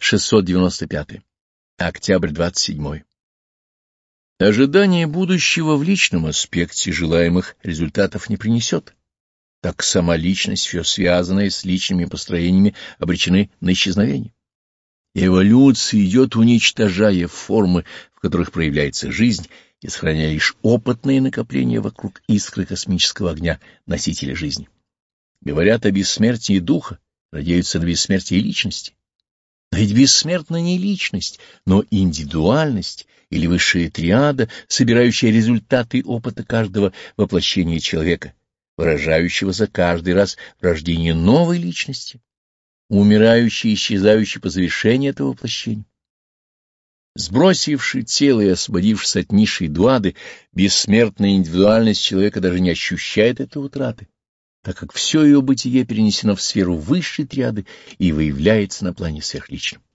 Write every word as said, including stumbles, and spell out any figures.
шестьсот девяносто пятое. Октябрь двадцать седьмой. Ожидание будущего в личном аспекте желаемых результатов не принесет, так как сама личность, все связанное с личными построениями, обречены на исчезновение. Эволюция идет, уничтожая формы, в которых проявляется жизнь, и сохраняя лишь опытные накопления вокруг искры космического огня, носителя жизни. Говорят о бессмертии духа, надеются на бессмертие личности. Но ведь бессмертна не личность, но индивидуальность или высшая триада, собирающая результаты опыта каждого воплощения человека, выражающегося каждый раз в рождении новой личности, умирающей и исчезающей по завершении этого воплощения. Сбросивший тело и освободившись от низшей дуады, бессмертная индивидуальность человека даже не ощущает этой утраты, так как все ее бытие перенесено в сферу высшей триады и выявляется на плане сверхличном.